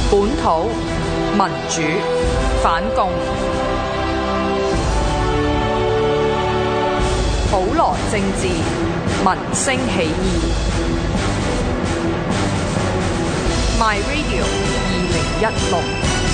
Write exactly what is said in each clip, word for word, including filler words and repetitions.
本土民主反共，普羅政治民聲起義。My Radio 二零一六。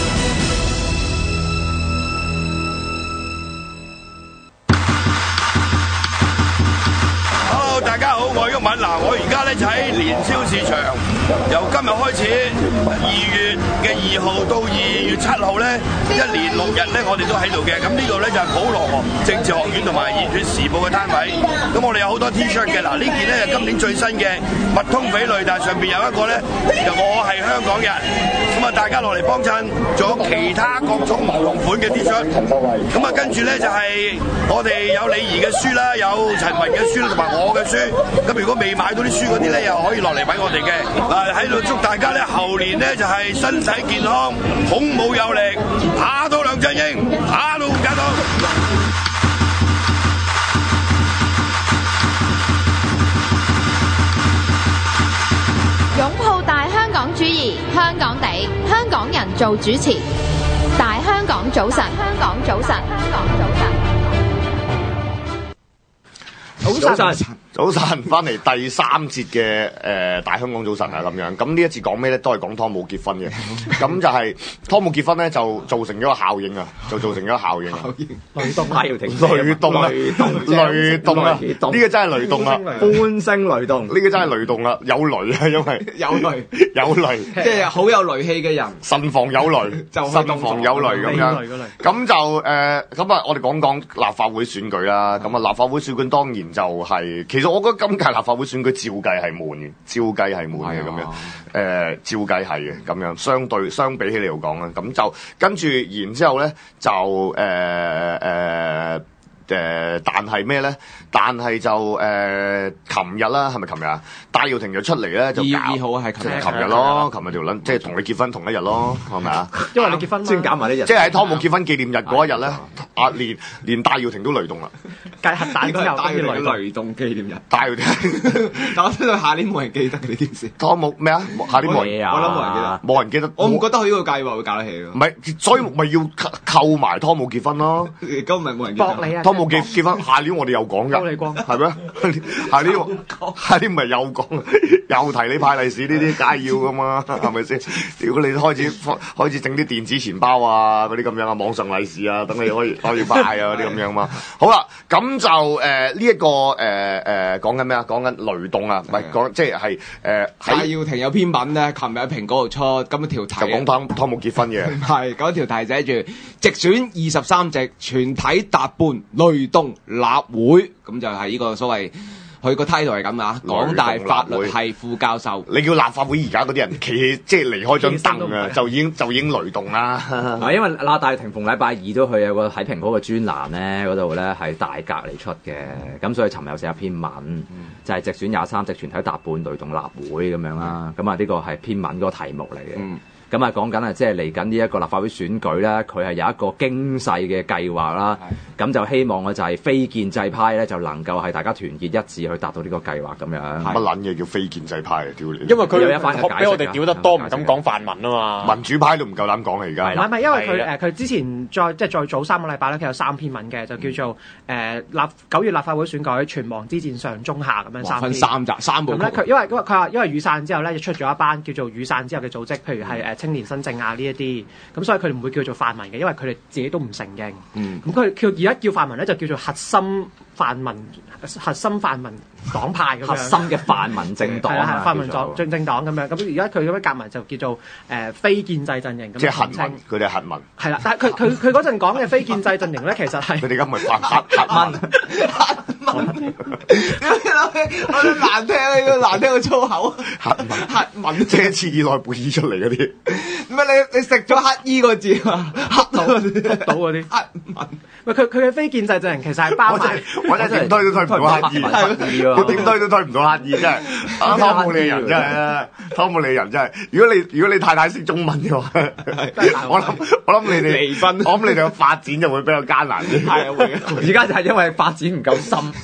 大家好，我係毓民。嗱，我而家咧就喺年宵市場，由今日開始，二月嘅二號到二月七號咧，一連六日咧，我哋都喺度嘅。咁呢度咧就係普羅政治學院同埋熱血時報嘅攤位。咁我哋有好多 T-shirt 嘅。嗱，呢件咧係今年最新嘅密通匪類，但係上邊有一個咧，就我係香港人。咁啊，大家落嚟幫襯，仲有其他各種唔同款嘅 T-shirt。咁啊，跟住咧就係我哋有李怡嘅書啦，有陳雲嘅書同埋我嘅書。咁如果未買到啲書嗰啲咧，又可以落嚟揾我哋嘅。嗱，喺度祝大家咧後年咧就係身體健康，孔武有力，打到梁振英，打到假到。 擁抱大香港主義，香港地，香港人做主持。大香港早晨，香港早晨，香港早晨。 早晨，早晨，翻嚟第三節嘅誒大香港早晨啊，咁樣。咁呢一次講咩咧？都係講湯姆結婚嘅。咁就係湯姆結婚咧，就造成咗個效應啊，就造成咗個效應啊。 雷動啊！要停。 雷動啊！雷動啊！呢個真係雷動啊！ 歡聲雷動， 呢個真係雷動啊！有雷啊，因為有雷， 有雷， 即係好有雷氣嘅人， 慎防有雷，慎防有雷咁樣。咁就誒，咁啊，我哋講講立法會選舉啦。咁啊，立法會選舉當然就係，其實我覺得今屆立法會選舉照計係悶嘅，照計係悶嘅咁樣。誒，照計係嘅咁樣，相對相比起嚟講啦，咁就跟住然之後咧就誒誒誒，但係咩咧？但係就誒，琴日啦，係咪琴日啊？戴耀廷就出嚟咧，就搞二號係琴日， 琴日咯，琴日條撚，即係同你結婚同一日咯，係咪啊？ 因為你結婚先搞埋呢日， 即係喺湯姆結婚紀念日嗰一日咧，啊連連戴耀廷都雷動啦， 計核彈之後戴耀廷雷動紀念日， 戴耀廷， 但我知道下年冇人記得呢件事。 湯姆咩啊？下年冇人， 我諗冇人記得， 冇人記得。 我唔覺得佢呢個計劃會搞得起咯。 唔係，所以咪要扣埋湯姆結婚咯。 咁咪冇人記得。 博你啊！ 湯姆結結婚，下年我哋又講㗎。 你光係咩？下年下年唔係又講，又提你派利是呢啲，梗係要㗎嘛，係咪先？如果你開始開始整啲電子錢包啊，嗰啲咁樣啊，網上利是啊，等你可以可以派啊嗰啲咁樣嘛。好啦，咁就誒呢一個誒誒講緊咩啊？講緊雷動啊，唔係講即係係誒戴耀廷有篇文咧，琴日喺蘋果度出，咁條題就講湯湯姆結婚嘅。 唔係嗰條題寫住直選二十三席，全體達半，雷動立會，咁就係呢個所謂。佢個 title 係咁啊，港大法律系副教授。 你叫立法會而家嗰啲人企即係離開張凳啊，就已經就已經雷動啦。 啊，因為嗱，戴耀廷逢禮拜二都去有個喺蘋果嘅專欄咧，嗰度咧係大格嚟出嘅，咁所以尋日有寫一篇文，嗯、就係直選廿三席全體達半雷動立會咁樣啦。咁啊，呢個係篇文嗰個題目嚟嘅。嗯咁啊，講緊啊，即係嚟緊呢一個立法會選舉咧，佢係有一個精細嘅計劃啦。咁就希望嘅就係非建制派咧，就能夠係大家團結一致去達到呢個計劃咁樣。 乜撚嘢叫非建制派啊？屌你！ 因為佢有一番嘅解釋， 俾我哋屌得多，唔敢講泛民啊嘛。 民主派都唔夠膽講啊！而家唔係唔係，因為佢誒佢之前再即係再早三個禮拜咧，佢有三篇文嘅，就叫做誒立九月立法會選舉存亡之戰上中下咁樣三篇。 分三集三部曲。 咁咧，佢因為因為佢話因為雨傘之後咧，就出咗一班叫做雨傘之後嘅組織，譬如係誒青年新政啊。呢一啲咁，所以佢哋唔會叫做泛民嘅，因為佢哋自己都唔承認。咁佢叫而家叫泛民咧，就叫做核心泛民、核心泛民黨派咁樣。 核心嘅泛民政黨啊， 泛民黨政政黨咁樣。咁而家佢咁樣夾埋就叫做誒、呃、非建制陣營咁。 即係核民，佢哋係核民。 係啦，但係佢佢佢嗰陣講嘅非建制陣營咧，其實係佢哋而家唔係核核核民。 核民，我哋難聽呢個難聽個粗口。 核民核民，即係似以內貝爾出嚟嗰啲。 唔係你你食咗乞衣個字啊？黑到到嗰啲黑民。喂，佢佢嘅非建制陣營其實係包埋。 我真係點推都推唔到乞衣，我點推都推唔到乞衣，真係。啊，湯姆利人真係啊，湯姆利人真係。如果你如果你太太識中文嘅話，我諗我諗你哋離婚，我諗你哋嘅發展就會比較艱難啲。 係啊，會。 而家就係因為發展唔夠深。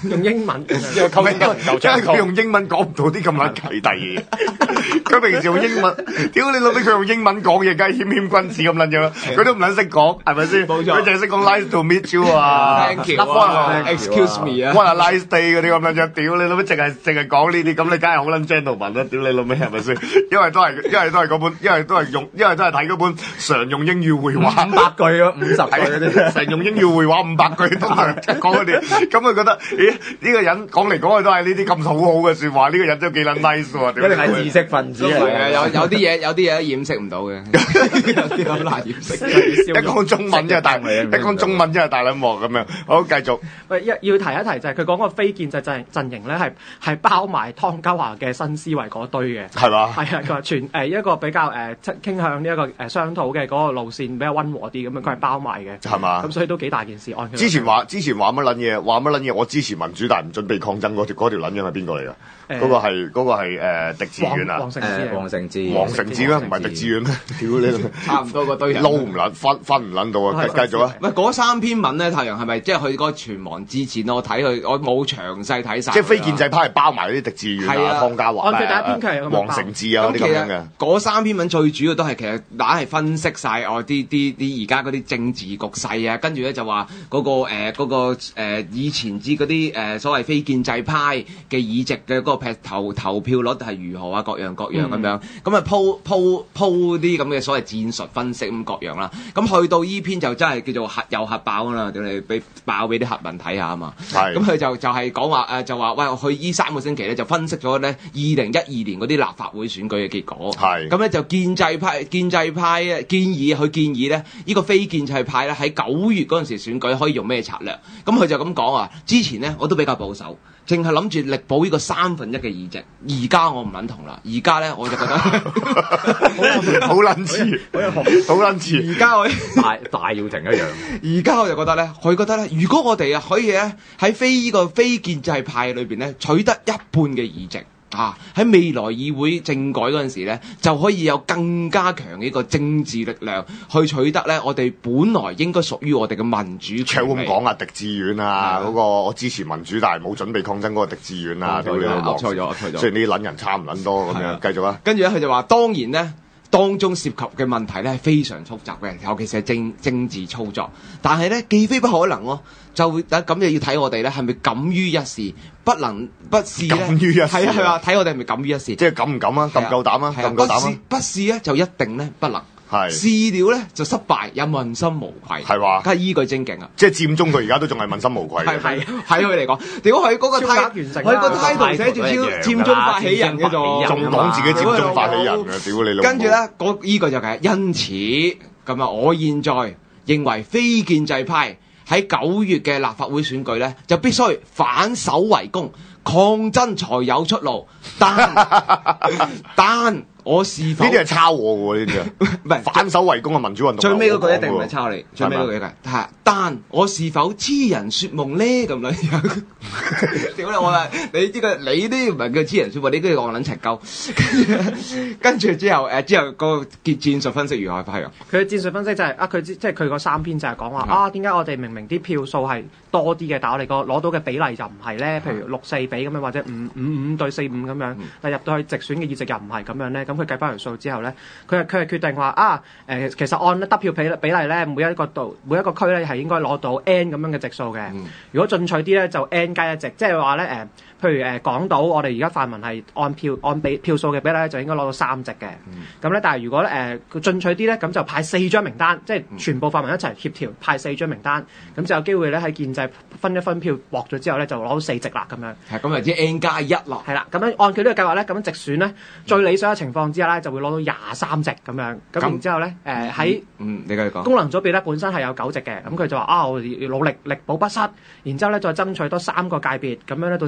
用英文， 因為溝通唔夠暢佢用英文講唔到啲咁撚契弟嘅嘢。佢平時用英文，屌你老味，佢用英文講嘢，梗係謙謙君子咁撚樣啦。佢都唔撚識講，係咪先？冇錯，佢淨係識講 nice to meet you 啊 ，thank you，excuse me 啊 ，what a nice day 嗰啲咁撚樣。屌你老味，淨係淨係講呢啲，咁你梗係好撚 gentleman 啦。屌你老味，係咪先？因為都係，因為都係嗰本，因為都係用，因為都係睇嗰本常用英語會話五百句咯，五十句嗰啲， 常用英語會話五百句都係講嗰啲。咁佢覺得，咦？呢個人講嚟講去都係呢啲咁好好嘅説話，呢個人都幾撚 nice 喎。 一定係知識分子嚟嘅， 有有啲嘢有啲嘢掩飾唔到嘅，有啲好難掩飾。 一講中文真係大，一講中文真係大撚鑊咁樣。好，繼續。 喂，要要提一提就係佢講個非建制陣陣營咧，係係包埋湯家驊嘅新思維嗰堆嘅， 係嘛？ 係啊，佢話全誒一個比較誒傾向呢一個誒商討嘅嗰個路線比較溫和啲咁樣，佢係包埋嘅， 係嘛？ 咁所以都幾大件事。按佢之前話之前話乜撚嘢？話乜撚嘢？我支持民主，但係唔準備抗爭嗰條嗰條撚樣係邊個嚟㗎？嗰個係嗰個係誒狄志遠啊， 黃成智， 黃成智， 黃成智咩？唔係狄志遠咩？屌你！ 差唔多個堆人， 撈唔撚分分唔撚到啊！繼繼續啊！ 喂，嗰三篇文咧，太陽係咪即係佢嗰個存亡之前我睇佢，我冇詳細睇晒。 即係非建制派係包埋啲狄志遠啊、湯家驊啊、第一篇佢黃成智啊嗰啲咁樣嘅。 嗰三篇文最主要都係其實打係分析晒我啲啲啲而家嗰啲政治局勢啊，跟住咧就話嗰、嗰個誒嗰、呃嗰個呃、以前之嗰啲誒所謂非建制派嘅議席嘅嗰個劈頭投票率係如何啊，各樣各樣咁樣，咁啊鋪鋪鋪啲咁嘅所謂戰術分析咁各樣啦。咁去到依篇就真係叫做核有核爆啦，叫你俾爆俾啲核民睇下啊嘛。咁佢就就係講話誒，就話喂，佢依三個星期咧就分析咗咧二零一二年嗰啲立法會選舉嘅結果。係咁咧就建制派建制派建議佢建議咧，呢、呢個非建制派咧喺九月嗰陣時選舉可以用咩策略？咁佢就咁講啊。之前咧我都比較保守，淨係諗住力保呢個三分一嘅議席。而家我唔撚同啦，而家咧我就覺得好撚似，好撚似。 而家我大大要停一樣。 而家我就覺得咧，佢覺得咧，如果我哋啊可以咧喺非呢個非建制派裏邊咧取得一半嘅議席啊，喺未來議會政改嗰陣時咧，就可以有更加強嘅一個政治力量去取得咧我哋本來應該屬於我哋嘅民主權利。 咁講啊，狄志遠啊，嗰、嗰個我支持民主但係冇準備抗爭嗰個狄志遠啊，屌你老！ 錯咗，錯咗。 雖然啲撚人差唔撚多咁樣，繼續啊。 跟住咧，佢就話當然咧。當中涉及嘅問題咧係非常複雜嘅，尤其是係政政治操作。但係咧，既非不可能喎，就咁就要睇我哋咧係咪敢於一試，不能不試咧。 敢於一試係啊係啊，睇我哋係咪敢於一試。 即係敢唔敢啊？夠唔夠膽啊？夠唔夠膽啊？ 不試咧就一定咧不能。係試了咧就失敗，有問心無愧。係話，梗係依據精勁啊！ 即係佔中佢而家都仲係問心無愧。 係係喺佢嚟講，如果佢嗰個態，佢個態度寫住超佔中發起人嘅啫， 仲講自己佔中發起人嘅，屌你老母！ 跟住咧，嗰依個就係因此咁啊！我現在認為非建制派喺九月嘅立法會選舉咧，就必須反守為攻，抗爭才有出路。但但我是否呢啲係抄我嘅喎？呢啲啊，唔係反守為攻嘅民主運動。 最尾嗰句一定唔係抄你，最尾嗰句嘅係。但我是否痴人說夢咧？咁樣屌你我話你呢個你呢唔係叫痴人說夢，你都要我撚齊鳩。跟住之後誒之後個結戰術分析如何係啊？ 佢嘅戰術分析就係啊，佢即係佢嗰三篇就係講話啊，點解我哋明明啲票數係多啲嘅，但係我哋個攞到嘅比例就唔係咧？譬如六四比咁樣，或者五五五對四五咁樣，但係入到去直選嘅議席又唔係咁樣咧。咁佢計翻條數之後咧，佢係佢係決定話啊誒、呃，其實按得票比比例咧，每一個度每一個區咧係應該攞到 N 咁樣嘅席數嘅。嗯、如果進取啲咧，就 N 加一席，即係話咧誒。譬如誒港島，我哋而家泛民係按票按比票數嘅比例咧，就應該攞到三席嘅。咁咧、嗯，但係如果咧誒進取啲咧，咁就派四張名單，即係全部泛民一齊協調派四張名單，咁就有機會咧喺建制分一分票獲咗之後咧，就攞到四席啦咁樣。 係咁，就即係 N 加一咯。 係啦，咁樣按佢呢個計劃咧，咁樣直選咧，最理想嘅情況之下咧，就會攞到廿三席咁樣。咁然之後咧誒喺嗯，你繼續講功能組別咧本身係有九席嘅，咁佢就話啊，我哋要努力力保不失，然之後咧再爭取多三個界別，咁樣咧到時就有十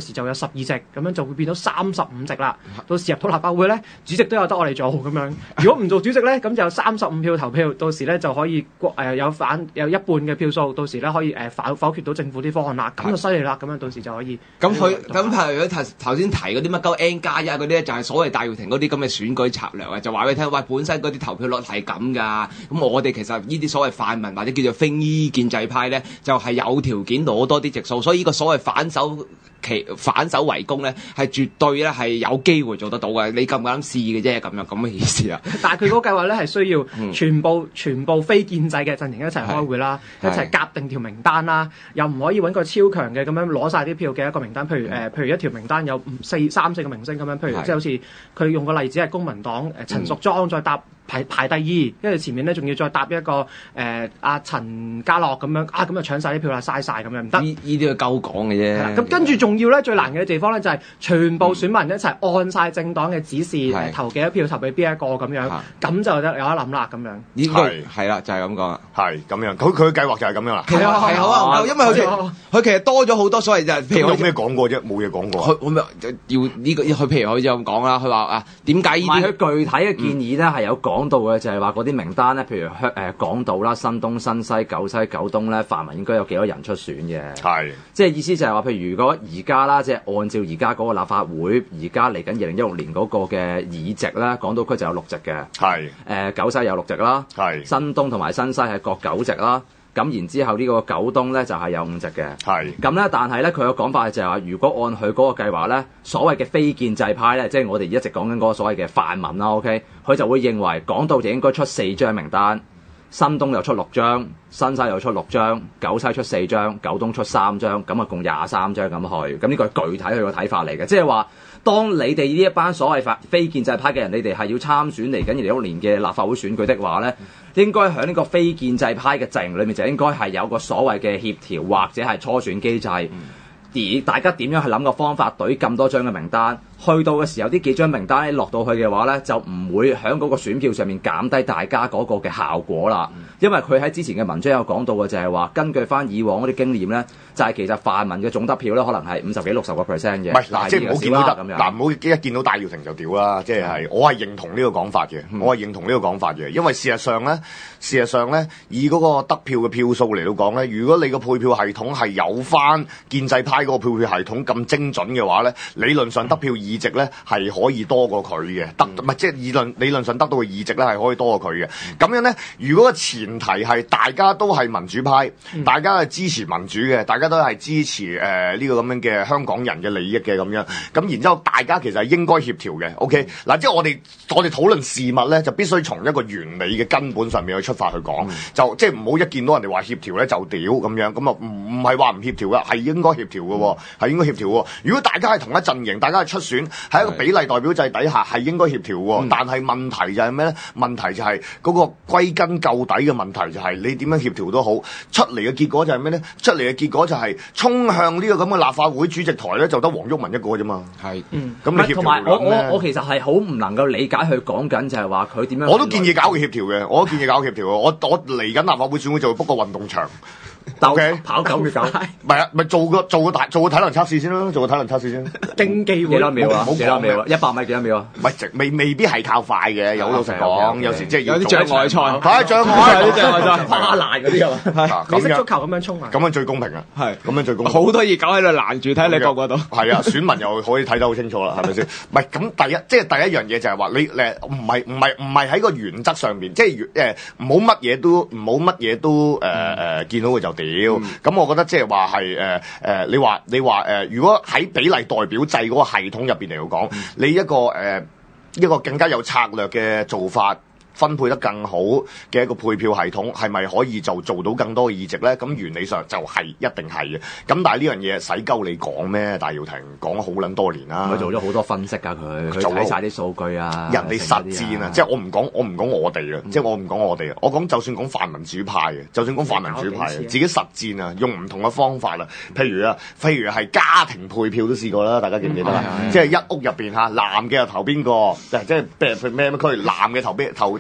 十二席，咁樣就會變到三十五席啦。到時入到立法會咧，主席都有得我哋做咁樣。如果唔做主席咧，咁就有三十五票投票，到時咧就可以誒、呃、有反有一半嘅票數，到時咧可以誒否否決到政府啲方案啦。咁就犀利啦，咁樣到時就可以。 咁佢咁譬如頭頭先提嗰啲乜鳩 N 加一嗰啲咧，就係所謂戴耀廷嗰啲咁嘅選舉策略啊，就話俾你聽，喂，本身嗰啲投票率係咁㗎。咁我哋其實呢啲所謂泛民或者叫做非建制派咧，就係、是、有條件攞多啲席數，所以呢個所謂反手其反手為攻咧，係絕對咧係有機會做得到嘅。你敢唔敢試嘅啫？咁樣咁嘅意思啊？ 但係佢嗰個計劃咧係需要全部、嗯、全部非建制嘅陣營一齊開會啦，一齊夾定條名單啦，又唔可以揾個超強嘅咁樣攞晒啲票嘅一個名單。譬如誒、呃，譬如一條名單有四三四個明星咁樣，譬如即係好似佢用個例子係公民黨誒陳淑莊再搭。排排第二，跟住前面咧仲要再搭一個誒阿陳家樂咁樣啊，咁就搶晒啲票啦，嘥晒咁樣唔得。 呢呢啲係鳩講嘅啫。 咁跟住仲要咧最難嘅地方咧就係、是、全部選民一齊按晒政黨嘅指示、嗯呃、投幾多票投俾邊一個咁樣，咁就得有得諗啦咁樣。 呢個係啦，就係咁講啦。 係咁樣，佢佢嘅計劃就係咁樣啦。 係啊係好啊，因為佢佢其實多咗好多所謂就係譬如有咩講過啫？冇嘢講過。 佢咪要呢個佢譬如佢就咁講啦，佢話啊點解呢啲？ 佢具體嘅建議咧係有講到嘅，就係話。嗰啲名單咧，譬如香誒港島啦、新東、新西、九西、九東咧，泛民應該有幾多人出選嘅？係，即係意思就係話，譬如如果而家啦，即係按照而家嗰個立法會，而家嚟緊二零一六年嗰個嘅議席咧，港島區就有六席嘅。係，誒、呃、九西有六席啦。係，新東同埋新西係各九席啦。咁然之後呢個九東咧就係、是、有五席嘅。係，咁咧但係咧佢嘅講法就係話，如果按佢嗰個計劃咧，所謂嘅非建制派咧，即係我哋一直講緊嗰個所謂嘅泛民啦 ，OK，佢就會認為港島就應該出四張名單，新東又出六張，新西又出六張，九西出四張，九東出三張，咁啊共廿三張咁去。咁呢個係具體佢個睇法嚟嘅，即係話當你哋呢一班所謂非建制派嘅人，你哋係要參選嚟緊二零一六年嘅立法會選舉的話咧，應該喺呢個非建制派嘅陣營裏面就應該係有個所謂嘅協調或者係初選機制，而大家點樣去諗個方法對咁多張嘅名單？去到嘅時候，呢幾張名單落到去嘅話咧，就唔會喺嗰個選票上面減低大家嗰個嘅效果啦。嗯、因為佢喺之前嘅文章有講到嘅就係話，根據翻以往嗰啲經驗咧，就係、是、其實泛民嘅總得票咧，可能係五十幾六十個 percent 嘅。唔係嗱，即係唔好見到得咁樣。嗱，唔好一見到戴耀廷就屌啦，即係係我係認同呢個講法嘅，嗯、我係認同呢個講法嘅，因為事實上咧，事實上咧，以嗰個得票嘅票數嚟到講咧，如果你個配票系統係有翻建制派嗰個配票系統咁精準嘅話咧，理論上得票議席咧係可以多過佢嘅，得唔係即係理論理論上得到嘅議席咧係可以多過佢嘅。咁樣咧，如果個前提係大家都係民主派，嗯、大家係支持民主嘅，大家都係支持誒呢、呃這個咁樣嘅香港人嘅利益嘅咁樣，咁然之後大家其實係應該協調嘅。OK，嗱、嗯，即係我哋我哋討論事物咧，就必須從一個原理嘅根本上面去出發去講，嗯、就即係唔好一見到人哋話協調咧就屌咁樣，咁啊唔唔係話唔協調嘅，係應該協調嘅喎，係、嗯、應該協調喎。如果大家係同一陣營，大家係出選喺一個比例代表制底下係應該協調喎，嗯、但係問題就係咩咧？問題就係嗰個歸根究底嘅問題就係你點樣協調都好，出嚟嘅結果就係咩咧？出嚟嘅結果就係衝向呢個咁嘅立法會主席台咧，就得黃毓民一個啫嘛。係，嗯，咁你協調同埋我我我其實係好唔能夠理解佢講緊就係話佢點樣。我都建議搞個協調嘅，我都建議搞個協調嘅。我我嚟緊立法會選會就會 book 個運動場。O K， 跑九秒九，唔係啊，咪做個做個大做個體能測試先啦，做個體能測試先。競技會幾多秒啊？幾多秒啊？一百米幾多秒啊？唔係，未未必係靠快嘅，有老實講，有時即係有啲障礙賽，係障礙，有啲障礙賽，跨欄嗰啲係嘛？美式足球咁樣衝啊！咁樣最公平啊！係，咁樣最公平。好多熱狗喺度攔住，睇你過唔過到？係啊，選民又可以睇得好清楚啦，係咪先？唔係咁，第一即係第一樣嘢就係話你誒唔係唔係唔係喺個原則上邊，即係誒唔好乜嘢都唔好乜嘢都誒誒見到佢就屌。咁我覺得即係話係誒誒，你話你話誒、呃，如果喺比例代表制嗰個系統入邊嚟講，嗯、你一個誒、呃、一個更加有策略嘅做法，分配得更好嘅一個配票系統，係咪可以就做到更多嘅議席咧？咁原理上就係一定係嘅。咁但係呢樣嘢使鳩你講咩？戴耀廷講咗好撚多年啦，佢做咗好多分析㗎，佢佢睇曬啲數據啊，人哋實戰啊，即係我唔講，我唔講我哋啊，即係我唔講我哋啊，我講就算講泛民主派嘅，就算講泛民主派嘅，自己實戰啊，用唔同嘅方法啦，譬如啊，譬如係家庭配票都試過啦，大家記唔記得啊？即係一屋入邊嚇，男嘅又投邊個？即係即係譬如咩咩區，男嘅投邊投。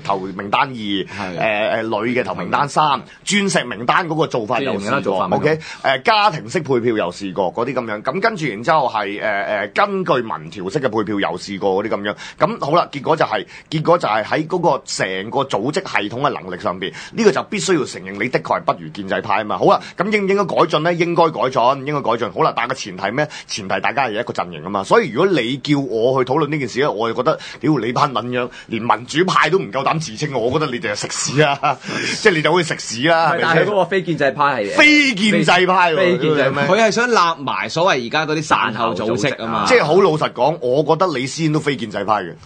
投名單二，誒誒女嘅投名單三，鑽石名單嗰個做法又試過 ，OK， 誒家庭式配票又試過嗰啲咁樣，咁跟住然之後係誒誒根據民調式嘅配票又試過嗰啲咁樣，咁好啦，結果就係、是、結果就係喺嗰個成個組織系統嘅能力上邊，呢、這個就必須要承認你的確係不如建制派啊嘛。好啦，咁應唔應該改進咧？應該改進，應該改進。好啦，但係個前提咩？前提大家係一個陣營啊嘛。所以如果你叫我去討論呢件事咧，我就覺得屌你班撚樣，連民主派都唔夠膽自稱，我覺得你哋係食屎啊！即係你就好似食屎啦。係咪但係嗰個非建制派係非建制派， 非建制派， 佢係想立埋所謂而家嗰啲散後組織啊嘛。 即係好老實講，我覺得李思燕都非建制派嘅。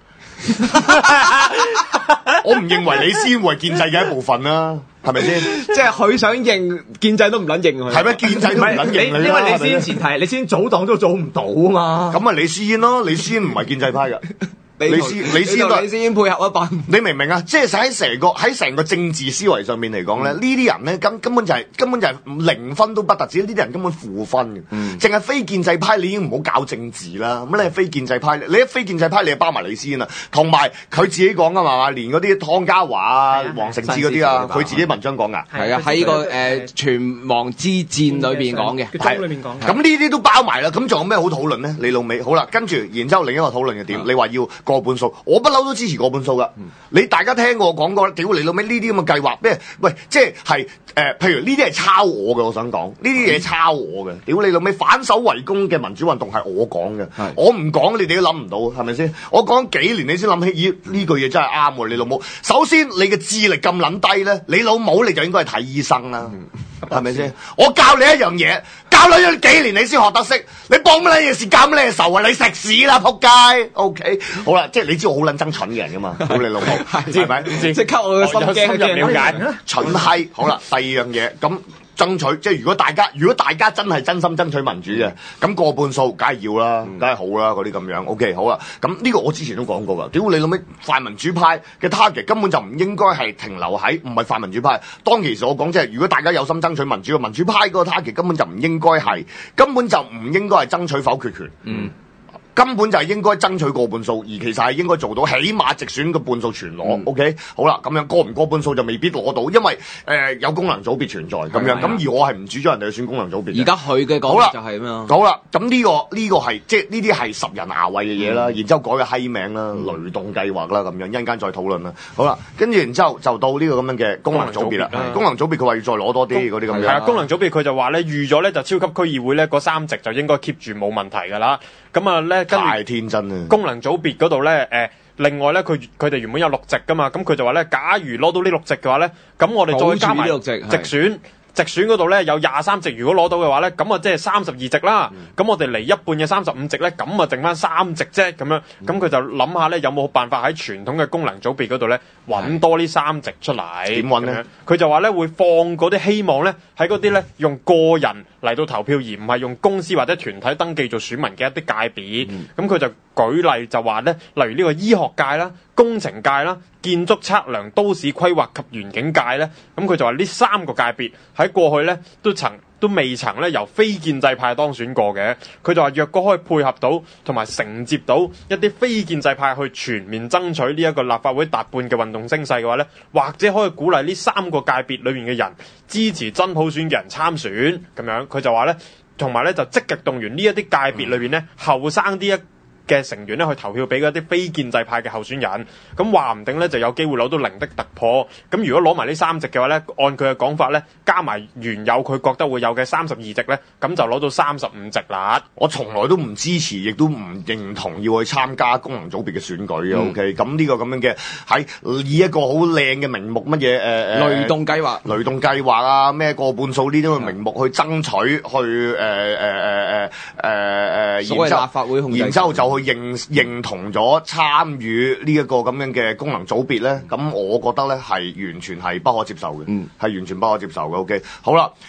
我唔認為李思燕會係建制嘅一部分啦，係咪先？ 即係佢想認建制都唔撚認佢， 係咩？建制都唔撚認你， 因為李思燕前提，李思燕組黨都組唔到啊嘛。 咁啊，李思燕咯，李思燕唔係建制派㗎。李思李思燕李思燕配合一班， 你明唔明啊？即係喺成個喺成個政治思維上面嚟講咧，呢啲、嗯、人咧根根本就係、是、根本就係零分都不特止，呢啲人根本負分嘅。淨係、嗯、非建制派，你已經唔好搞政治啦。咁你係非建制派，你一非建制派，你就包埋李思燕啦。同埋佢自己講噶嘛，連嗰啲湯家驊啊、黃成智嗰啲啊，佢自己文章講噶。 係啊，喺個誒存亡之戰裏邊講嘅， 係裏面講。 咁呢啲都包埋啦。咁仲有咩好討論咧？你老味好啦，跟住然之後另一個討論嘅點，嗯、你話要過半數，我不嬲都支持過半數噶。嗯、你大家聽過我講過，屌你老味呢啲咁嘅計劃咩？喂，即係係誒，譬如呢啲係抄我嘅，我想講呢啲嘢抄我嘅。屌你老味反守為攻嘅民主運動係我講嘅，是我唔講你哋都諗唔到，係咪先？我講幾年你先諗起，咦呢句嘢真係啱喎，你老母。首先你嘅智力咁撚低咧，你老母你就應該係睇醫生啦，係咪先？我教你一樣嘢，教你咗幾年你先學得識，你幫乜嘢事教乜嘢仇啊？你食屎啦，仆街 ！OK， 好啦，即係你知道我好撚憎蠢嘅人噶嘛，屌你老母，係咪？即刻我嘅心驚驚了解，蠢閪。好啦，第二樣嘢咁。爭取即係如果大家如果大家真係真心爭取民主嘅，咁過半數梗係要啦，梗係好啦嗰啲咁樣。OK 好啦，咁呢個我之前都講過㗎。屌你老味，泛民主派嘅 target 根本就唔應該係停留喺唔係泛民主派。當其時我講即係如果大家有心爭取民主嘅民主派嗰個 target 根本就唔應該係根本就唔應該係爭取否決權。嗯。根本就係應該爭取過半數，而其實係應該做到起碼直選嘅半數全攞。嗯、OK，好啦，咁樣過唔過半數就未必攞到，因為誒、呃、有功能組別存在咁樣。咁而我係唔主張人哋去選功能組別。而家佢嘅講法就係咩啊？好啦，咁呢、這個呢、這個係即係呢啲係十人牙位嘅嘢啦，嗯、然之後改個閪名啦，嗯、雷動計劃啦咁樣，一陣間再討論啦。好啦，跟住然之後就到呢個咁樣嘅功能組別啦。功能組別佢話要再攞多啲嗰啲咁樣。係啊，功能組別佢就話咧預咗咧就超級區議會咧嗰三席就應該 keep 住冇問題㗎啦。咁啊咧，跟住太天真啦！功能組別嗰度咧，誒、呃，另外咧，佢佢哋原本有六席噶嘛，咁佢就話咧，假如攞到呢六席嘅話咧，咁我哋再加埋直選。直選嗰度咧有廿三席，如果攞到嘅話咧，咁啊即係三十二席啦。咁、嗯、我哋嚟一半嘅三十五席咧，咁啊剩翻三席啫。咁樣，咁佢、嗯、就諗下咧，有冇辦法喺傳統嘅功能組別嗰度咧揾多呢三席出嚟？點揾咧？佢就話咧會放嗰啲希望咧喺嗰啲咧用個人嚟到投票，而唔係用公司或者團體登記做選民嘅一啲界別。咁佢、嗯、就舉例就話咧，例如呢個醫學界啦、工程界啦、建築測量、都市規劃及園景界咧，咁佢就話呢三個界別喺過去咧都曾都未曾咧由非建制派當選過嘅。佢就話若果可以配合到同埋承接到一啲非建制派去全面爭取呢一個立法會大半嘅運動聲勢嘅話咧，或者可以鼓勵呢三個界別裏面嘅人支持真普選嘅人參選咁樣。佢就話咧，同埋咧就積極動員呢一啲界別裏邊咧後生啲一嘅成員咧去投票俾嗰啲非建制派嘅候選人，咁話唔定咧就有機會攞到零的突破。咁如果攞埋呢三席嘅話咧，按佢嘅講法咧，加埋原有佢覺得會有嘅三十二席咧，咁就攞到三十五席啦。我從來都唔支持，亦都唔認同要去參加功能組別嘅選舉嘅。OK，咁呢個咁樣嘅喺以一個好靚嘅名目乜嘢誒誒雷動計劃、雷動計劃啊咩過半數呢啲嘅名目去爭取去誒誒誒誒誒誒，所謂立法會控制，然之後就去認認同咗參與呢一個咁樣嘅功能組別咧，咁我覺得咧係完全係不可接受嘅，係、嗯、完全不可接受嘅。OK， 好啦，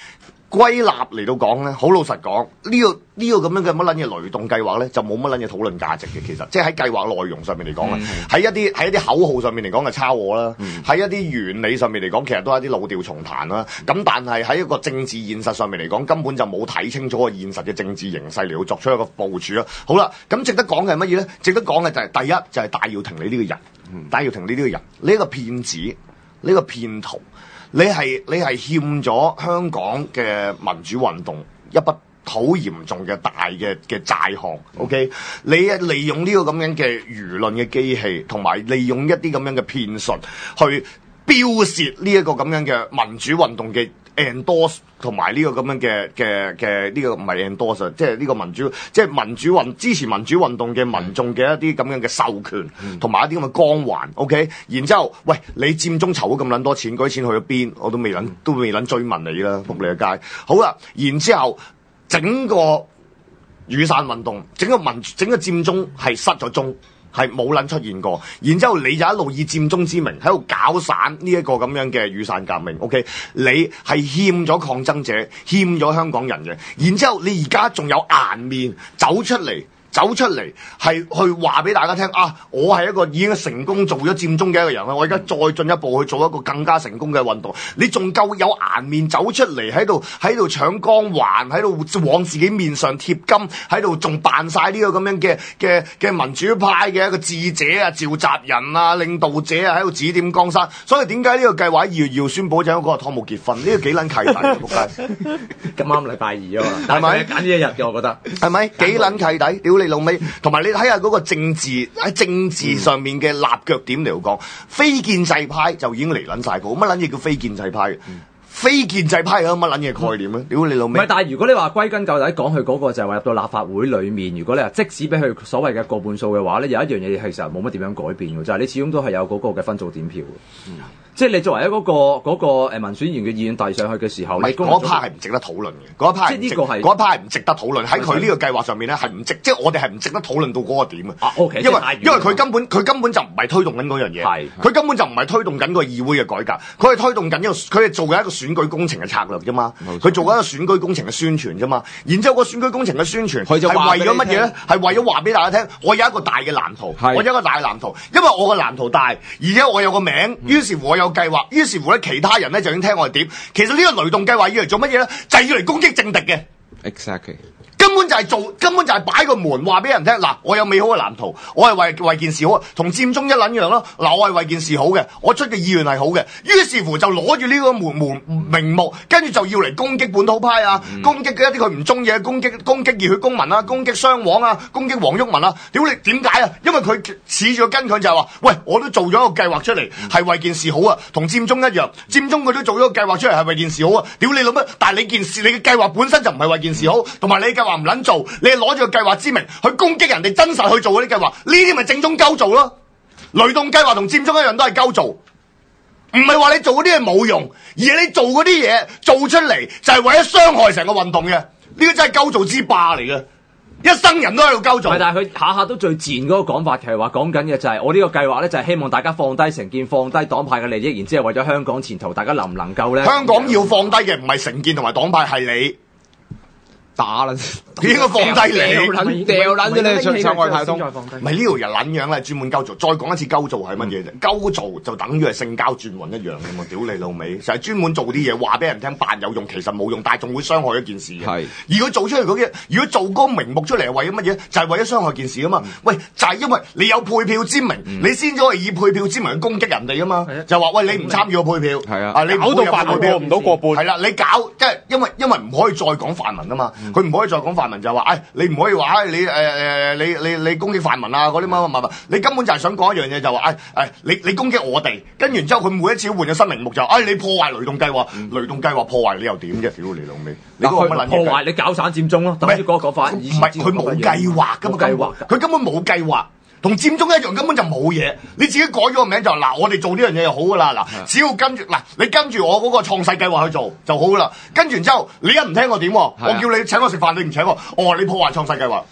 歸納嚟到講咧，好老實講，呢、這個呢、這個咁樣嘅乜撚嘢雷動計劃咧，就冇乜撚嘢討論價值嘅。其實，即係喺計劃內容上面嚟講啊，喺、嗯、一啲喺一啲口號上面嚟講係抄我啦，喺、嗯、一啲原理上面嚟講，其實都係一啲老調重彈啦。咁、嗯、但係喺一個政治現實上面嚟講，根本就冇睇清楚個現實嘅政治形勢嚟到作出一個部署啦。好啦，咁值得講嘅係乜嘢咧？值得講嘅就係、是、第一就係、是、戴耀廷你呢個人，嗯、戴耀廷你呢個人，呢、這個騙子，呢、這個騙徒。你係你係欠咗香港嘅民主運動一筆好嚴重嘅大嘅嘅債項 ，OK？你利用呢個咁樣嘅輿論嘅機器，同埋利用一啲咁樣嘅騙術去標示呢一個咁樣嘅民主運動嘅 endorse 同埋呢個咁樣嘅嘅嘅呢個唔係 endorse， 即係呢個民主即係民主運支持民主運動嘅民眾嘅一啲咁樣嘅授權，同埋一啲咁嘅光環 ，OK？然之後，喂，你佔中籌咗咁撚多錢，嗰啲錢去咗邊？我都未撚都未撚追問你啦，仆你個街。好啦，然之後整個雨傘運動，整個民整個佔中係失咗蹤。係冇撚出現過，然之後你就一路以佔中之名喺度搞散呢一個咁樣嘅雨傘革命 ，OK？你係欠咗抗爭者，欠咗香港人嘅，然之後你而家仲有顏面走出嚟。走出嚟係去話俾大家聽啊！我係一個已經成功做咗佔中嘅一個人啦，我而家再進一步去做一個更加成功嘅運動。你仲夠有顏面走出嚟喺度喺度搶光環，喺度往自己面上貼金，喺度仲扮晒呢個咁樣嘅嘅嘅民主派嘅一個智者啊、召集人啊、領導者啊喺度指點江山。所以點解呢個計劃二月要宣佈就係嗰個湯姆結婚？呢、這個幾撚契弟啊！仆街咁啱禮拜二啊嘛，係咪揀呢一日嘅？我覺得係咪幾撚契弟？屌你老味！同埋你睇下嗰個政治喺政治上面嘅立腳點嚟講，非建制派就已經嚟撚晒個乜撚嘢叫非建制派？嗯、非建制派有乜撚嘢概念咧？屌你老味！ 唔係，但係如果你話歸根究底講佢嗰個就係話入到立法會裡面，如果你話即使俾佢所謂嘅過半數嘅話咧，有一樣嘢其實冇乜點樣改變嘅，就係、是、你始終都係有嗰個嘅分組點票嘅。嗯即係你作為一嗰個嗰個誒民選議員嘅意願遞上去嘅時候，嗰一 part 係唔值得討論嘅，嗰一 part 即係呢個係嗰一 part 係唔值得討論喺佢呢個計劃上面咧係唔值，即係我哋係唔值得討論到嗰個點啊。OK，因為因為佢根本佢根本就唔係推動緊嗰樣嘢，佢根本就唔係推動緊個議會嘅改革，佢係推動緊一個佢係做緊一個選舉工程嘅策略啫嘛，佢做緊一個選舉工程嘅宣傳啫嘛。然之後個選舉工程嘅宣傳係為咗乜嘢咧？係為咗話俾大家聽，我有一個大嘅藍圖，我有一個大嘅藍圖，因為我個藍圖大，而且我有個名，於是乎我有計劃，於是乎其他人咧就已經聽我哋點。其實呢個雷動計劃要嚟做乜嘢咧？就係、是、要嚟攻擊政敵嘅。 Exactly。 根本就係做，根本就係擺個門話俾人聽。嗱，我有美好嘅藍圖，我係為為件事好，同佔中一撚樣咯。嗱，我係為件事好嘅，我出嘅意願係好嘅。於是乎就攞住呢個門門名目，跟住就要嚟攻擊本土派啊，嗯、攻擊一啲佢唔中意嘅，攻擊攻擊熱血公民啊，攻擊雙黃啊，攻擊黃毓民啊。屌你點解啊？因為佢恃住個根據就係話，喂，我都做咗一個計劃出嚟，係為件事好啊，同佔中一樣。佔中佢都做咗個計劃出嚟，係為件事好啊。屌你老乜？但係你件事，你嘅計劃本身就唔係為件事好，同埋你計劃唔撚做，你係攞住個計劃之名去攻擊人哋真實去做嗰啲計劃，呢啲咪正宗鳩做咯。雷動計劃同佔中一樣都係鳩做，唔係話你做嗰啲嘢冇用，而係你做嗰啲嘢做出嚟就係為咗傷害成個運動嘅，呢個真係鳩做之霸嚟嘅，一生人都喺度鳩做。 但係佢下下都最賤嗰個講法，其實話講緊嘅就係我呢個計劃咧，就係希望大家放低成見，放低黨派嘅利益，然之後為咗香港前途，大家能唔能夠咧？ 香港要放低嘅唔係成見同埋黨派，係你。 打啦， 佢應該放低你， 掉撚咗你上上外太空。 唔係呢條人撚樣咧，專門鳩做。再講一次鳩做係乜嘢啫？鳩做就等於係性交轉運一樣嘅嘛！屌你老味，就係專門做啲嘢話俾人聽，扮有用，其實冇用，但係仲會傷害一件事嘅。係。而佢做出嚟嗰啲，如果做嗰個名目出嚟係為咗乜嘢？就係為咗傷害件事啊嘛！喂，就係因為你有配票之名，你先至可以以配票之名去攻擊人哋啊嘛！就話喂，你唔參與個配票，係啊，你搞到泛民過唔到過半，係啦，你搞即係因為因為唔可以再講泛民啊嘛，佢唔可以再講泛民就話，誒你唔可以話，誒你誒誒你你你攻擊泛民啊嗰啲乜乜乜乜，你根本就係想講一樣嘢就話，誒誒你你攻擊我哋，跟住之後佢每一次換咗新名目就，誒你破壞雷動計劃，雷動計劃破壞你又點啫？屌你老味，你講乜撚嘢？ 破壞你搞散佔中咯，等於嗰個講法，唔係佢冇計劃㗎嘛，計劃佢根本冇計劃。同佔中一樣，根本就冇嘢。你自己改咗個名就嗱，我哋做呢樣嘢就好噶啦。嗱，只要跟住嗱，你跟住我嗰個創世計劃去做就好噶啦。跟住之後，你一唔聽我點？我叫你請我食飯，你唔請我，我話你破壞創世計劃。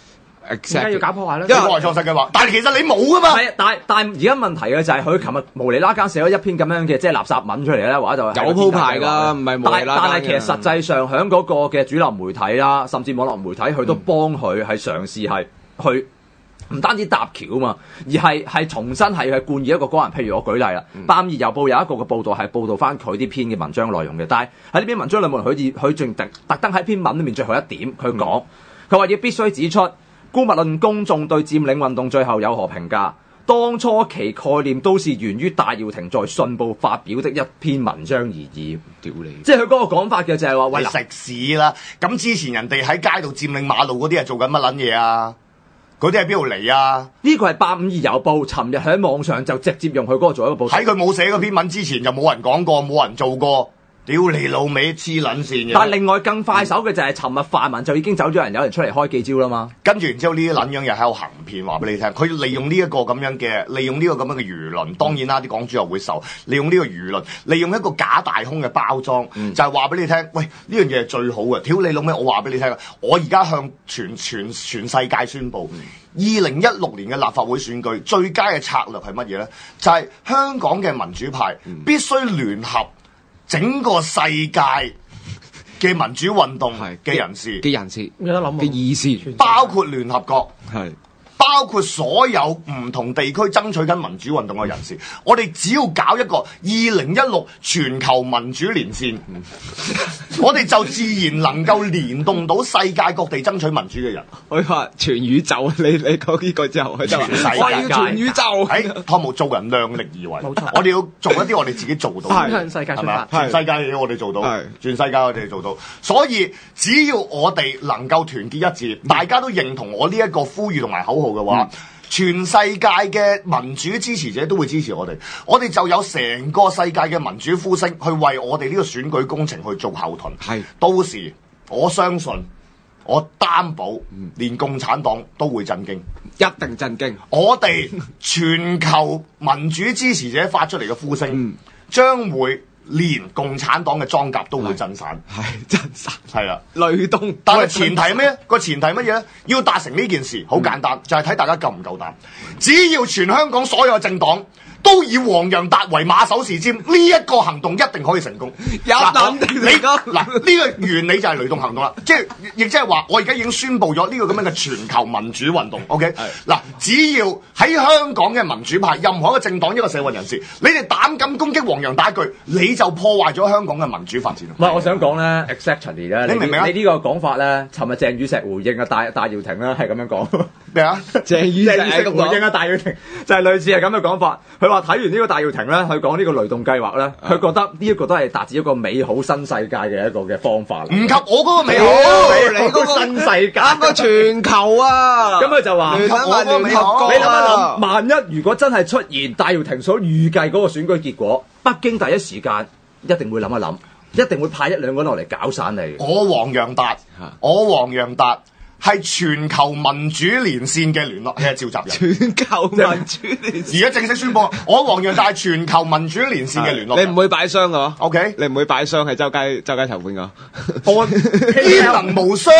點解要搞破壞咧？ 因為破壞創世計劃，但係其實你冇噶嘛。 係，但係但係而家問題嘅就係佢琴日無厘啦更寫咗一篇咁樣嘅即係垃圾文出嚟咧，或者就有鋪排㗎，唔係無厘啦更嘅。 但係其實實際上喺嗰個嘅主流媒體啦，甚至網絡媒體，佢都幫佢係嘗試係去。唔單止搭橋啊嘛，而係係重新係去冠以一個個人。譬如我舉例啦，《八五二郵報》有一個嘅報導係報導翻佢啲篇嘅文章內容嘅，但係喺呢篇文章裏面，佢佢仲特特登喺篇文裏面最後一點佢講，佢話要必須指出，姑勿論公眾對佔領運動最後有何評價，當初其概念都是源於戴耀廷在信報發表的一篇文章而已。屌你！即係佢嗰個講法嘅就係話，喂， 食屎啦！咁之前人哋喺街度佔領馬路嗰啲係做緊乜撚嘢啊？嗰啲喺邊度嚟啊？ 呢個係八五二郵報，尋日喺網上就直接用佢嗰個做一個報導。 喺佢冇寫嗰篇文之前，就冇人講過，冇人做過。屌你老味黐撚線嘅！ 但係另外更快手嘅就係尋日泛民就已經走咗人，有人出嚟開記招啦嘛。 跟住然之後呢啲撚樣又喺度行騙，話俾你聽。佢利用呢一個咁樣嘅，利用呢個咁樣嘅輿論。當然啦，啲港豬又會受。利用呢個輿論，利用一個假大空嘅包裝，嗯、就係話俾你聽。喂，呢樣嘢係最好嘅。屌你老味，我話俾你聽。我而家向全全全世界宣佈，二零一六年嘅立法會選舉最佳嘅策略係乜嘢咧？就係、是、香港嘅民主派必須聯合整個世界嘅民主運動嘅人士嘅人士有得諗嘅意思， 包括聯合國， 係包括所有唔同地區爭取緊民主運動嘅人士。我哋只要搞一個二零一六全球民主連線，我哋就自然能夠聯動到世界各地爭取民主嘅人。 佢話全宇宙，你你講呢個之後，佢就話全世界全宇宙。 喺湯姆做人量力而為，我哋要做一啲我哋自己做到嘅， 向世界出發， 全世界嘅嘢我哋做到，全世界我哋做到。所以只要我哋能夠團結一致，大家都認同我呢一個呼籲同埋口號嘅話，嗯、全世界嘅民主支持者都會支持我哋，我哋就有成個世界嘅民主呼聲去為我哋呢個選舉工程去做後盾。係，到時我相信，我擔保，連共產黨都會震驚， 一定震驚。我哋全球民主支持者發出嚟嘅呼聲，嗯、將會連共產黨嘅裝甲都會震散， 係震散， 係啦， 雷動。 但係前提係咩？個前提係乜嘢咧？要達成呢件事，好簡單，嗯、就係睇大家夠唔夠膽。只要全香港所有嘅政黨都以黃洋達為馬首是瞻，呢、這、一個行動一定可以成功。 有諗你嗱呢、這個原理就係雷動行動啦，即係亦即係話，我而家已經宣布咗呢個咁樣嘅全球民主運動。OK，嗱，只要喺香港嘅民主派，任何一個政黨、一個社運人士，你哋膽敢攻擊黃洋達一句，你就破壞咗香港嘅民主發展。 唔係，我想講咧 ，exactly 咧， 你明唔明啊？ 你呢個講法咧，尋日鄭宇碩回應啊，戴戴耀廷咧係咁樣講咩啊？ 鄭宇碩回應啊，戴耀廷就係類似係咁嘅講法。佢話睇完呢個戴耀廷咧，佢講呢個雷動計劃咧，佢覺得呢一個都係達至一個美好新世界嘅一個嘅方法。 唔及我嗰個美好， 你嗰個新世界， 啱個全球啊！ 咁佢就話， 聯合聯合國， 你諗一諗，萬一如果真係出現戴耀廷所預計嗰個選舉結果，北京第一時間一定會諗一諗，一定會派一兩個人落嚟搞散你。 我黃洋達，我黃洋達。係全球民主連線嘅聯絡嘅召集人， 全球民主連線而家正式宣布，我黃洋達係全球民主連線嘅聯絡人。 你唔會擺箱㗎 ？OK， 你唔會擺箱係周街周街籌款㗎？ 我天能無雙，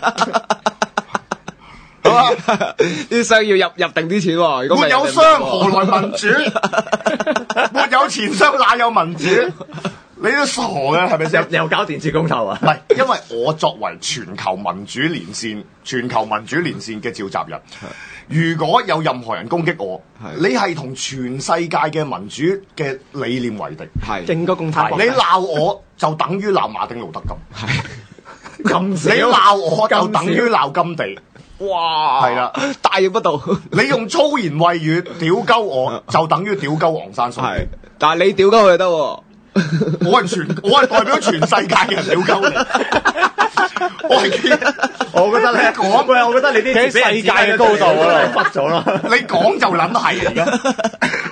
好啊！ 啲箱要入入定啲錢喎。如果沒有箱何來民主？沒有錢箱哪有民主？你都傻嘅，係咪先？ 又搞電視公投啊？ 唔係，因為我作為全球民主連線、全球民主連線嘅召集人，如果有任何人攻擊我，你係同全世界嘅民主嘅理念為敵， 係整個共產黨。 你鬧我就等於鬧馬丁路德金， 係咁你鬧我就等於鬧甘地。 哇！ 係啦， 大逆不道。 你用粗言穢語屌鳩我，就等於屌鳩昂山素。 係，但係你屌鳩佢就得喎。 我係全，我係代表全世界嘅人屌鳩你。我係， 我覺得咧講，喂，我覺得你啲喺世界嘅高度嗰度屈咗啦。 你講就撚係而家。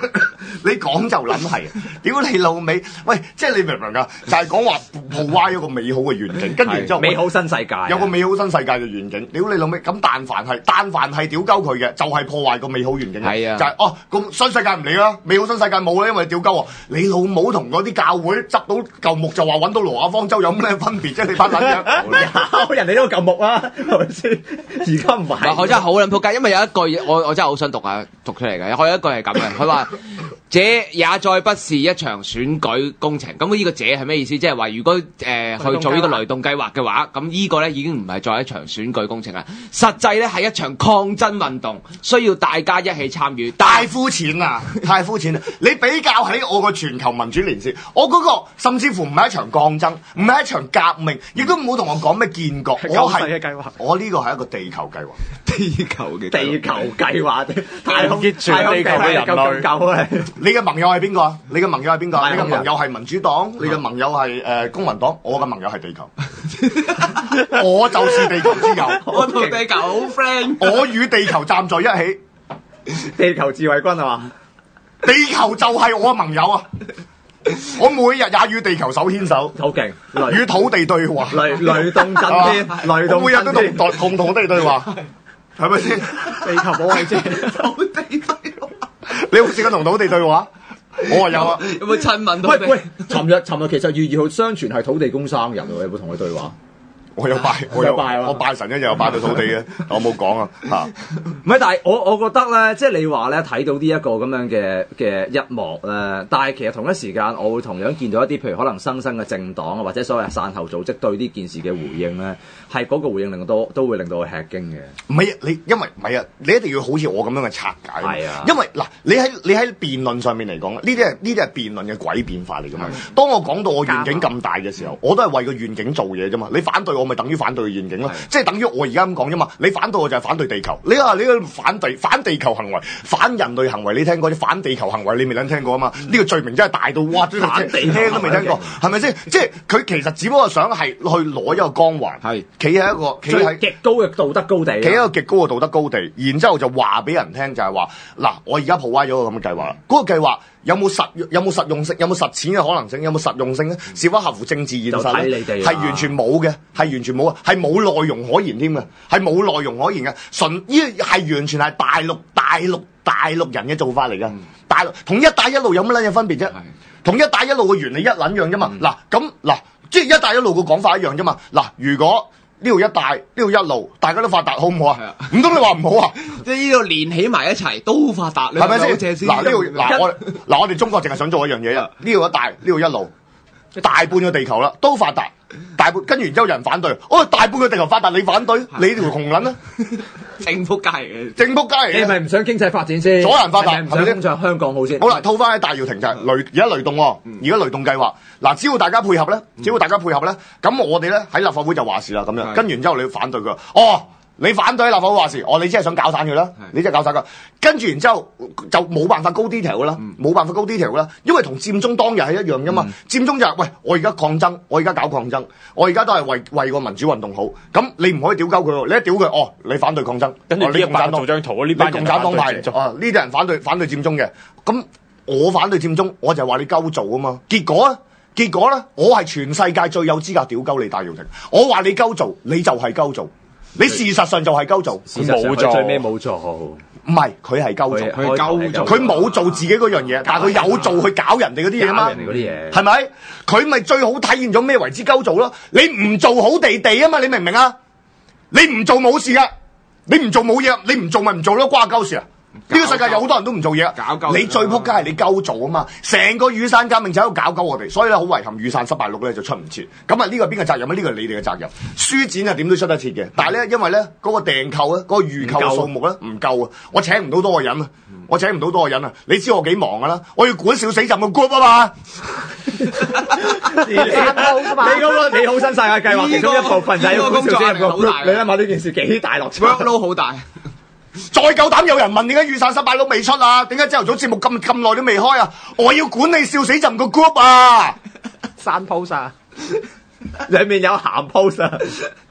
你講就撚係，屌你老味！喂，即係你明唔明啊？就係講話破壞一個美好嘅願景，跟住之後美好新世界， 有個美好新世界嘅願景。屌你老味！咁但凡係但凡係屌鳩佢嘅，就係破壞個美好願景。 係啊， 就係哦，咁新世界唔理啦，美好新世界冇啦，因為屌鳩喎。你老母同嗰啲教會執到舊木就話揾到挪亞方舟有咩分別啫？你班撚樣， 人哋都舊木啦，係咪先？而家唔係。 我真係好撚仆街，因為有一句我我真係好想讀啊，讀出嚟嘅。佢有一句係咁嘅，佢話：這也再不是一場選舉工程。咁呢個這係咩意思？即係話如果誒、呃、去做呢個雷動計劃嘅話，咁呢個咧已經唔係再一場選舉工程啦。實際咧係一場抗爭運動，需要大家一起參與。 太膚淺啦，太膚淺啦！你比較起我個全球民主連線，我嗰個甚至乎唔係一場抗爭，唔係一場革命，亦都唔好同我講咩建國。我係我呢個係一個地球計劃， 地球嘅地球計劃，太空結全地球嘅人類。 你嘅盟友係邊個啊？你嘅盟友係邊個？你嘅盟友係民主黨，你嘅盟友係誒公民黨，我嘅盟友係地球，我就是地球之友， 我同地球好 friend， 我與地球站在一起， 地球自衛軍係嘛？ 地球就係我嘅盟友啊！我每日也與地球手牽手， 好勁， 與土地對話， 雷雷動震天，雷動每日都同同同土地對話，係咪先？ 地球保衛戰， 土地對話。 你有冇試過同土地對話？我話有啊。 有冇親吻土地？ 喂喂，尋日尋日其實二月二號相傳係土地公生日喎，有冇同佢對話？ 我有拜，我有拜，我拜神一日又拜到土地嘅，我冇講啊嚇。 唔係，但係我我覺得咧，即係你話咧睇到呢一個咁樣嘅嘅一幕咧，但係其實同一時間，我會同樣見到一啲譬如可能新生嘅政黨啊，或者所謂散後組織對呢件事嘅回應咧，係嗰個回應令到都會令到我吃驚嘅。 唔係啊，你因為唔係啊，你一定要好似我咁樣嘅拆解。 係啊， 因為嗱，你喺你喺辯論上面嚟講，呢啲係呢啲係辯論嘅詭辯法嚟㗎嘛。當我講到我願景咁大嘅時候，我都係為個願景做嘢啫嘛。你反對我，咪等於反對願景咯，即係等於我而家咁講啫嘛。你反對我就係反對地球，你話你個反對反地球行為、反人類行為，你聽過啲反地球行為？你未撚聽過啊嘛？呢、這個罪名真係大到哇！真係聽都未聽過，係咪先？即係佢其實只不過想係去攞一個光環，係企喺一個企喺極高嘅道德高地， 企喺一個極高嘅道德高地，然之後就話俾人聽就係話嗱，我而家破壞咗個咁嘅計劃啦，嗰、那個計劃。有冇實有冇實用性？有冇實踐嘅可能性？有冇實用性咧？是否合乎政治現實咧？係完全冇嘅，係完全冇啊！係冇內容可言添嘅，係冇內容可言嘅。純呢係完全係大陸大陸大陸人嘅做法嚟嘅。嗯、大陸同一帶一路有乜撚嘢分別啫？同一帶一路嘅原理一撚樣啫嘛。嗱咁嗱，即係一帶一路嘅講法一樣啫嘛。嗱，如果呢度一帶，呢度一路，大家都發達，好唔好啊？唔通你話唔好啊？ 即係呢度連起埋一齊都發達， 係咪先？嗱呢度嗱我嗱我哋中國淨係想做一樣嘢啊！呢度一帶，呢度一路，大半個地球啦，都發達，大半跟住然之後有人反對，哦大半個地球發達，你反對，你條窮撚啊！ 正仆街嚟嘅， 正仆街嚟嘅。 你係咪唔想經濟發展先？ 阻人發達，係咪先？ 香港好先。 好啦，套翻喺戴耀廷就係雷，而家雷動喎，而家雷動計劃。嗱，只要大家配合咧，只要大家配合咧，咁我哋咧喺立法會就話事啦，咁樣。跟完之後你反對佢，哦，你反對喺立法會話事，哦，你只係想搞散佢啦，你只係搞散佢。跟住然之後就冇辦法高 detail 噶啦，冇辦法高 detail 噶啦，因為同佔中當日係一樣噶嘛。佔中就係喂，我而家抗爭，我而家搞抗爭，我而家都係為為個民主運動好。咁你唔可以屌鳩佢喎，你一屌佢，哦，你反對抗爭， 跟住呢一班做張圖，呢班共產黨派啊，呢啲人反對反對佔中嘅，咁我反對佔中，我就係話你鳩做啊嘛。結果咧，結果咧，我係全世界最有資格屌鳩你戴耀廷，我話你鳩做，你就係鳩做。你事實上就係鳩做， 冇做，最尾冇做。 唔係佢係鳩做， 佢鳩做， 佢冇做自己嗰樣嘢，但係佢有做去搞人哋嗰啲嘢嘛。 人哋嗰啲嘢係咪？佢咪最好體現咗咩為之鳩做咯？你唔做好地地啊嘛？你明唔明啊？你唔做冇事啊，你唔做冇嘢，你唔做咪唔做咯，關鳩事啊！呢個世界有好多人都唔做嘢，你最撲街係你鳩做啊嘛！成個雨傘革命就喺度搞鳩我哋，所以咧好遺憾，雨傘失敗錄咧就出唔切。咁啊呢個邊個責任啊？呢個係你哋嘅責任。書展啊點都出得切嘅，但係咧因為咧嗰個訂購咧嗰個預購嘅數目咧唔夠啊，我請唔到多個人啊，我請唔到多個人啊！你知我幾忙噶啦，我要管笑死浸個 group 啊嘛！ 你嗰個你好新世界計劃其中一部分就係要管笑死浸個 group，你諗下呢件事幾大落差 ，workload 好大。 再夠膽有人問點解雨傘失敗錄未出啊？點解朝頭早節目咁咁耐都未開啊？我要管理笑死浸個 group 啊！ 刪 post 啊， 裡面有鹹 post 啊！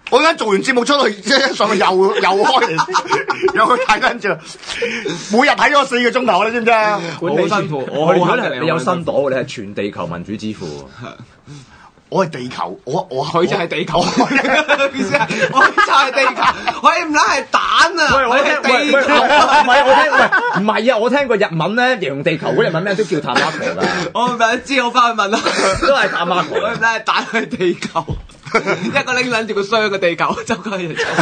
我而家做完節目出去，即係上去又又開嚟，又去睇跟住，每日睇咗四個鐘頭，你知唔知啊？ 好辛苦，我如果你有新朵，你係全地球民主之父。 我係地球，我我佢就係地球，意思係我就係地球，我唔撚係蛋啊！ 喂，我聽地球，唔係我聽，喂，唔係啊！我聽過日文咧，形容地球嗰日文咩都叫塔馬球啦。 我唔係知，我翻去問啦， 都係塔馬球。 我唔係蛋係地球，一個拎撚住個箱嘅地球，周街人走。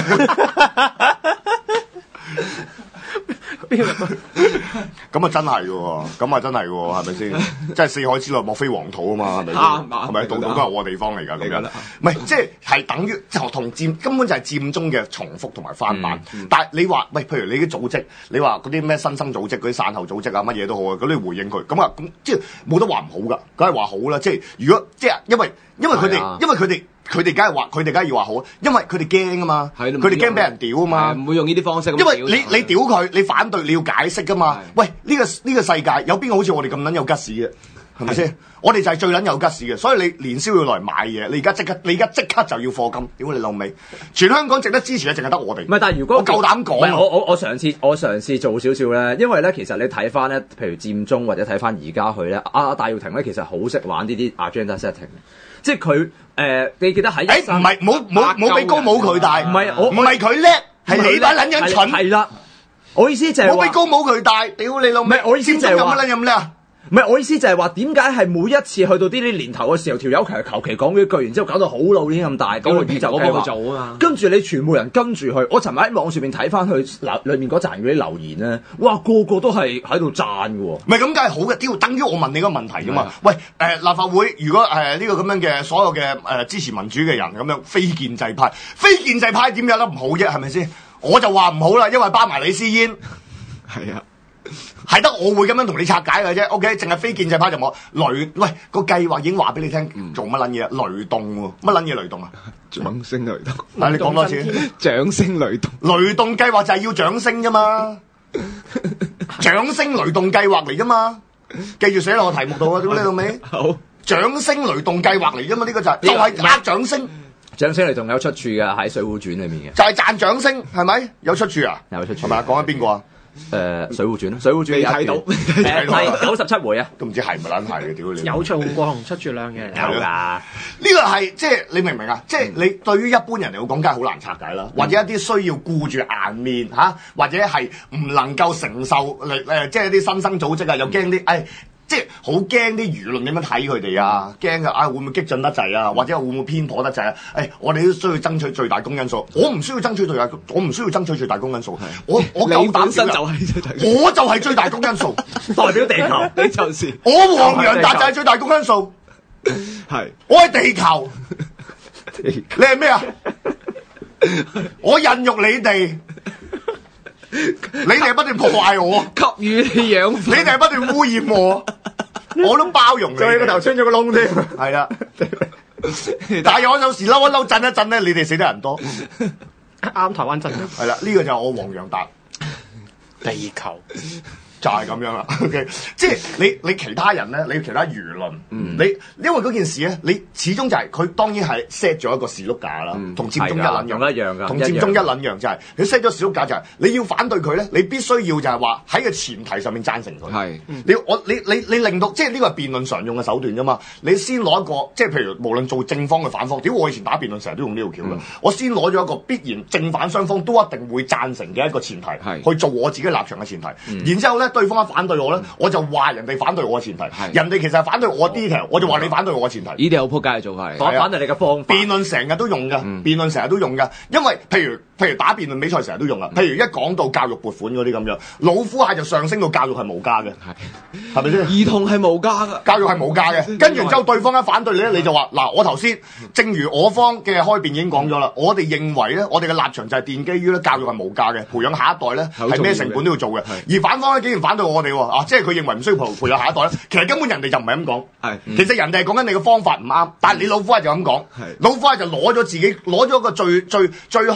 咁啊真係嘅喎，咁啊真係嘅喎，係咪先？即係四海之內莫非黃土啊嘛，係咪先？係咪？度度都係我地方嚟㗎，咁樣。唔係，即係係等於就同佔根本就係佔中嘅重複同埋翻版。嗯嗯、但係你話喂，譬如你啲組織，你話嗰啲咩新生組織、嗰啲散後組織啊，乜嘢都好啊，咁你回應佢，咁啊咁即係冇得話唔好㗎，梗係話好啦。即係如果即係因為因為佢哋、啊、因為佢哋。佢哋梗係話，佢哋梗係要話好，因為佢哋驚啊嘛，佢哋驚俾人屌啊嘛， 唔會用呢啲方式。 因為你你屌佢，你反對，你要解釋噶嘛。喂，呢個呢個世界有邊個好似我哋咁撚有吉屎嘅？係咪先？我哋就係最撚有吉屎嘅，所以你年宵要來買嘢，你而家即刻，你而家即刻就要課金，屌你老味！全香港值得支持嘅，淨係得我哋。 唔係，但係如果我夠膽講， 我我我嘗試我嘗試做少少咧，因為咧其實你睇翻咧，譬如佔中或者睇翻而家去咧，阿、啊、戴耀廷咧其實好識玩呢啲 agenda setting。即係佢誒，你記得喺誒唔係冇冇冇比高冇佢大，唔係我唔係佢叻，係你班撚樣蠢。 係啦，我意思就係冇比高冇佢大，屌你老味！ 唔係我意思就係話有乜撚咁叻啊？ 唔係我意思就係話點解係每一次去到呢啲年頭嘅時候，條友其實求其講幾句，然之後搞到好老年咁大，嗰個宇宙計劃做啊嘛。跟住你全部人跟住去，我尋日喺網上面睇翻佢嗱裏面嗰陣嗰啲留言咧，哇個個都係喺度讚嘅喎。 唔係咁梗係好嘅，屌等於我問你個問題㗎嘛。喂誒、呃、立法會如果誒呢、呃這個咁樣嘅所有嘅誒、呃、支持民主嘅人咁樣非建制派，非建制派點有得唔好啫？係咪先？我就話唔好啦，因為包埋李思煙。係啊。係得我會咁樣同你拆解嘅啫 ，OK？淨係非建制派就冇雷，喂個計劃已經話俾你聽，嗯、做乜撚嘢？雷動喎，乜撚嘢雷動啊？ 掌聲雷動， 嗱你講多次， 掌聲雷動， 雷動計劃就係要掌聲啫嘛，掌聲雷動計劃嚟啫嘛，記住寫落個題目度啊，屌你老味，好，掌聲雷動計劃嚟啫嘛，呢、這個就係、是、就係呃掌聲。 掌聲雷動有出處㗎，喺《水滸傳》裏面嘅， 就係賺掌聲，係咪有出處啊？ 有出處， 係咪啊？講緊邊個啊？ 誒《水滸傳》《水滸傳》 你睇到誒第九十七回啊， 都唔知係咪撚係嘅，屌你！ 有曹過紅出住兩嘅， 有㗎。呢個係即係你明唔明啊？即係你對於一般人嚟講，梗係好難拆解啦。或者一啲需要顧住顏面嚇，或者係唔能夠承受誒誒，即係啲新生組織啊，又驚啲誒。即係好驚啲輿論點樣睇佢哋啊，驚嘅啊會唔會激進得滯啊，或者會唔會偏頗得滯啊？誒、哎，我哋都需要爭取最大公因數，我唔需要爭取最大，我唔需要爭取最大公因數，我我夠膽身就係最大， 我就係最大公因數， 代表地球， 你就是我黃洋達就係最大公因數，係我係地球，你係咩啊？我孕育你哋。你哋係不斷破壞我， 給予你養分， 你哋係不斷污染我，我都包容你。 再個頭穿咗個窿添， 係啦。但係我有時嬲一嬲震一震咧，你哋死得人多。 啱台灣震。係啦，呢、這個就係我黃洋達。 地球。 就係咁樣啦，OK，即係你你其他人咧，你其他輿論，嗯、你因為嗰件事咧，你始終就係、是、佢當然係 set 咗一個士碌架啦，同、嗯、佔中一撚樣， 一樣㗎， 同佔中一撚樣就係你 set 咗士碌架就係、是、你要反對佢咧，你必須要就係話喺個前提上面贊成佢，係、嗯，你我你你你令到即係呢個係辯論常用嘅手段啫嘛，你先攞一個即係譬如無論做正方嘅反方，屌我以前打辯論成日都用呢條橋㗎，嗯、我先攞咗一個必然正反雙方都一定會贊成嘅一個前提，去做我自己立場嘅前提，嗯、然之後咧。對方一反對我咧，嗯、我就話人哋反對我嘅前提，是人哋其實係反對我 detail，、哦、我就話你反對我嘅前提。呢啲好撲街嘅做法， 反反對你嘅方法。 辯論成日都用㗎，嗯、辯論成日都用㗎，因為譬如譬如打辯論比賽成日都用啊，譬如一講到教育撥款嗰啲咁樣，老虎蟹就上升到教育係無價嘅，係咪先？ 兒童係無價㗎， 教育係無價嘅。跟住之後對方一反對你咧，你就話嗱，我頭先正如我方嘅開辯已經講咗啦，我哋認為咧，我哋嘅立場就係奠基於咧教育係無價嘅，培養下一代咧係咩成本都要做嘅，而反方咧竟然反對我哋喎啊！即係佢認為唔需要培培養下一代咧，其實根本人哋就唔係咁講。係，嗯、其實人哋係講緊你嘅方法唔啱，但係你老虎係就咁講。係，老虎係就攞咗自己攞咗個最最最虛無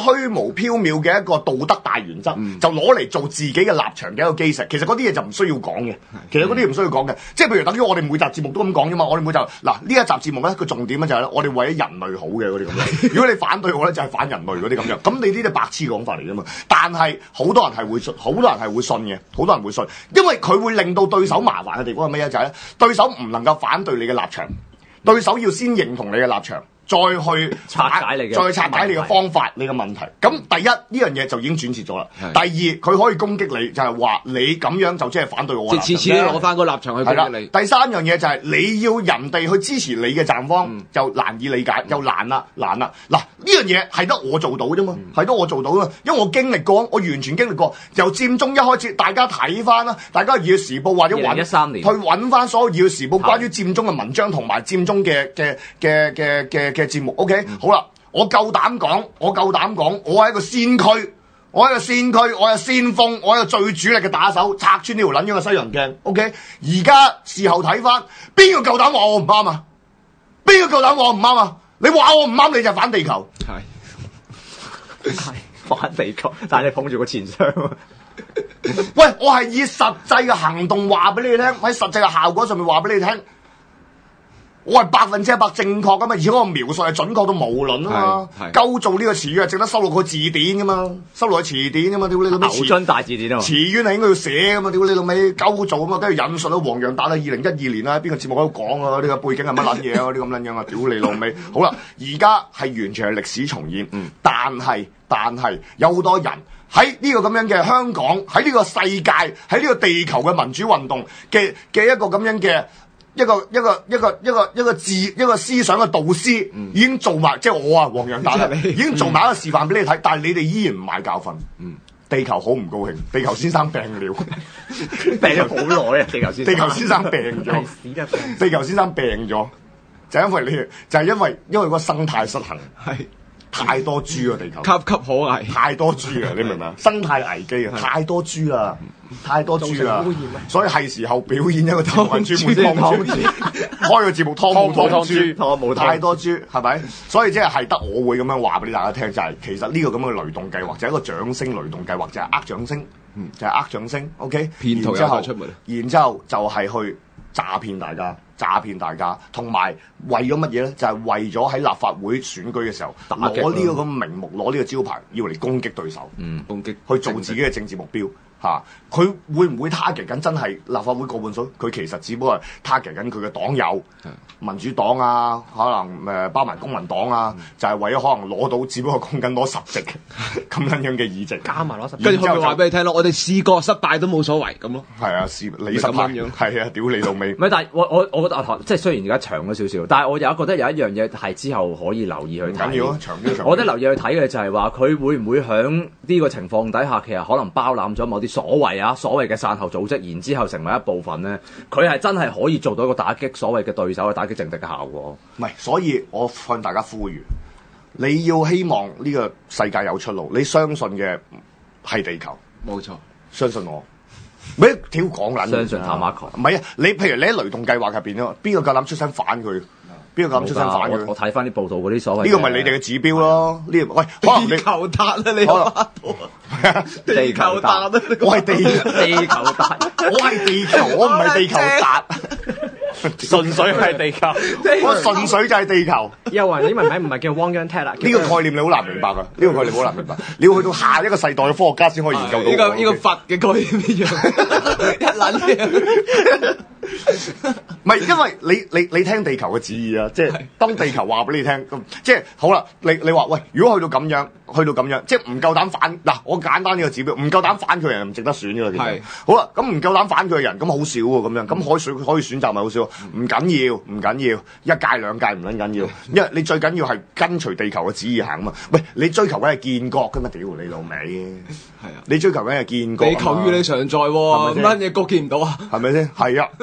無縹緲嘅一個道德大原則，嗯、就攞嚟做自己嘅立場嘅一個基石。其實嗰啲嘢就唔需要講嘅，其實嗰啲唔需要講嘅。即係譬如等於我哋每集節目都咁講啫嘛。我哋每集嗱呢一集節目咧，個重點咧就係咧，我哋為咗人類好嘅嗰啲咁樣。如果你反對我咧，就係、是、反人類嗰啲咁樣。咁你呢啲白痴講法嚟啫嘛。但係好多人係會信，好多人係會信嘅，好多人會信，因為佢會令到對手麻煩嘅地方係咩嘢？就係、是、咧，對手唔能夠反對你嘅立場，對手要先認同你嘅立場。再去拆解你嘅， 再拆解你嘅方法，你嘅問題。咁第一呢樣嘢就已經轉折咗啦。第二佢可以攻擊你，就係、是、話你咁樣就即係反對我。 即次次都攞翻個立場去攻擊你。 第三樣嘢就係你要人哋去支持你嘅站方，嗯、就難以理解，嗯、又難啦，難啦。嗱呢樣嘢係得我做到啫嘛，係得、嗯、我做到啊，因為我經歷過，我完全經歷過。由佔中一開始，大家睇翻啦，大家《二月時報》或者揾一三年去揾翻所有《二月時報》關於佔中嘅文章同埋佔中嘅嘅嘅嘅嘅嘅節目。OK、嗯。好啦，我夠膽講，我夠膽講，我係一個先驅，我係一個先驅，我係先鋒，我係一個最主力嘅打手，拆穿呢條撚樣嘅西洋鏡。OK， 而家事後睇翻，邊個夠膽話我唔啱啊？邊個夠膽話我唔啱啊？你話我唔啱，你就反地球。 係係反地球，但係你捧住個錢箱。 喂，我係以實際嘅行動話俾你聽，喺實際嘅效果上面話俾你聽。我係百分之一百正確噶嘛，而且我描述係準確到無倫啊嘛，鳩做呢個詞語係值得收錄個字典噶嘛，收錄個詞典噶嘛，屌你老味！ 牛津大字典啊！ 詞語係應該要寫噶嘛，屌你老味！鳩做啊嘛，跟住引述到黃洋達啊，二零一二年啦，邊個節目喺度講啊？呢個背景係乜撚嘢啊？啲咁撚樣啊！屌你老味！好啦，而家係完全係歷史重演，嗯、但係但係有好多人喺呢個咁樣嘅香港，喺呢個世界，喺呢個地球嘅民主運動嘅嘅一個咁樣嘅。一個一個一個一個一個字一個思想嘅導師、嗯、已經做埋，即係我啊黃洋達已經做埋一個示範俾你睇，但係你哋依然唔買教訓。嗯，地球好唔高興，地球先生病了， 病咗好耐啊！地球先生， 地球先生病咗，地球先生病咗，就因為你，就係、是、因為因為個生態失衡，係太多豬啊！地球岌岌可危，太多豬啊！你明唔明啊？生態危機啊！太多豬啦！太多豬啦，所以係時候表演一個節目專門湯豬，開個節目湯姆湯豬，湯姆太多豬係咪？所以即係係得我會咁樣話俾大家聽，就係、是、其實呢個咁嘅雷動計劃就係一個掌聲雷動計劃，就係呃掌聲，嗯，就係呃掌聲 ，OK， 騙徒有出門， 然之後就係去詐騙大家，詐騙大家，同埋為咗乜嘢咧？就係、是、為咗喺立法會選舉嘅時候攞呢個咁名目，攞呢個招牌，要嚟攻擊對手，嗯，攻擊去做自己嘅政治目標。嚇！佢、啊、會唔會 target 緊真係立法會過半數？佢其實只不過係 target 緊佢嘅黨友，的民主黨啊，可能誒、呃、包埋公民黨啊，嗯、就係為咗可能攞到，只不過講緊攞十席咁樣樣嘅議席， 加埋攞十席。 跟住佢咪話俾你聽咯，我哋試過失敗都冇所謂咁咯。係啊，試你失敗，係啊，屌你老味。 唔係，但係我我我覺得即係雖然而家長咗少少，但係我有覺得有一樣嘢係之後可以留意去睇。緊要啊，長啲長。我覺得留意去睇嘅就係話佢會唔會響呢個情況底下，其實可能包攬咗某啲所謂啊。所謂嘅傘後組織，然之後成為一部分咧，佢係真係可以做到一個打擊所謂嘅對手嘅打擊政敵嘅效果。 唔係，所以我向大家呼籲，你要希望呢個世界有出路，你相信嘅係地球， 冇錯， 相信我。咩屌講撚？ 相信塔馬克。 唔係啊，你譬如你喺雷動計劃入邊咯，邊個夠膽出聲反佢？邊個咁出身反佢？ 我睇翻啲報道嗰啲所謂， 呢個咪你哋嘅指標咯？呢個喂，可能地球達啊，你可能地球達啊， 我係地地球達， 我係地球，我唔係地球達， 純粹係地球， 我純粹就係地球。 又話你文名唔係叫 Wang Tat 啦， 呢個概念你好難明白噶，呢個概念好難明白，你要去到下一個世代嘅科學家先可以研究到。 呢個呢個佛嘅概念一樣，一撚嘢。 唔係，因為你你你聽地球嘅旨意啊，即係當地球話俾你聽，咁即係好啦。你你話喂，如果去到咁樣，去到咁樣，即係唔夠膽反嗱，我簡單呢個指標，唔夠膽反佢嘅人唔值得選㗎。其實係好啦，咁唔夠膽反佢嘅人，咁好少喎，咁樣咁可以選可以選擇咪好少，唔緊要，唔緊要，一屆兩屆唔撚緊要，因為你最緊要係跟隨地球嘅旨意行啊嘛。喂，你追求緊係建國㗎嘛？屌你老味，係啊，你追求緊係建國， 地球與你常在喎，乜嘢國見唔到啊？ 係咪先？係啊。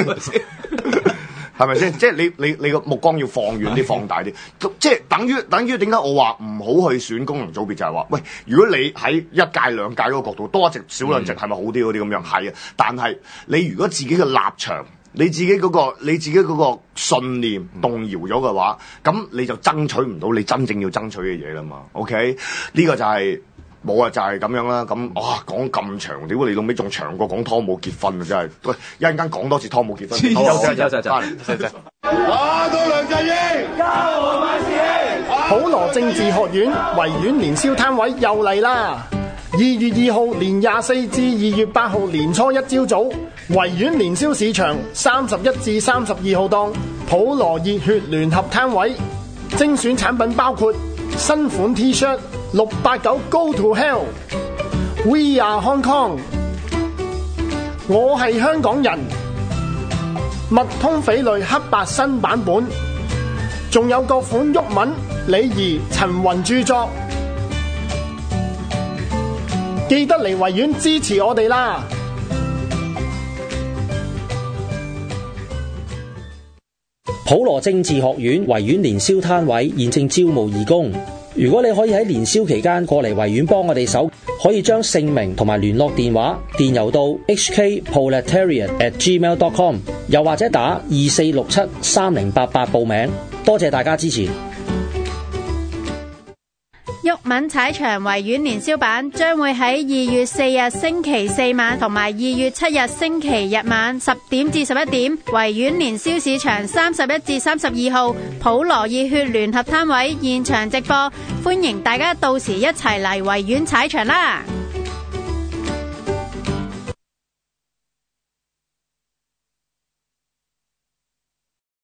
係咪先？即係你你你個目光要放遠啲、放大啲，即係等於等於點解我話唔好去選功能組別就係話，喂，如果你喺一屆兩屆嗰個角度多一席少兩席係咪好啲嗰啲咁樣？係啊，但係你如果自己嘅立場你自己嗰、嗰個你自己嗰個信念動搖咗嘅話，咁你就爭取唔到你真正要爭取嘅嘢啦嘛。OK， 呢個就係、是。冇啊，就係、是、咁樣啦。咁哇，講咁長，屌你老尾仲長過講湯姆結婚啊！真係，喂，一陣間講多次湯姆結婚。 有有有有有。 打到梁振英，交我萬事興。 普羅政治學院維園年宵攤位又嚟啦！二月二號年廿四至二月八號年初一朝早，維園年宵市場三十一至三十二號檔普羅熱血聯合攤位，精選產品包括新款 T-shirt。六八九 Go to Hell，We are Hong Kong， 我係香港人，密通翡翠黑白新版本，仲有各款鬱文、李怡、陳雲著作，記得嚟維園支持我哋啦！ 普羅政治學院維園年宵攤位現正招募義工。如果你可以喺年宵期間過嚟維園幫我哋手，可以將姓名同埋聯絡電話電郵到 h k proletariat at gmail dot com， 又或者打二四六七三零八八報名。多謝大家支持。 毓民踩場維園年宵版將會喺二月四日星期四晚同埋二月七日星期日晚十點至十一點，維園年宵市場三十一至三十二號普羅熱血聯合攤位現場直播，歡迎大家到時一齊嚟維園踩場啦！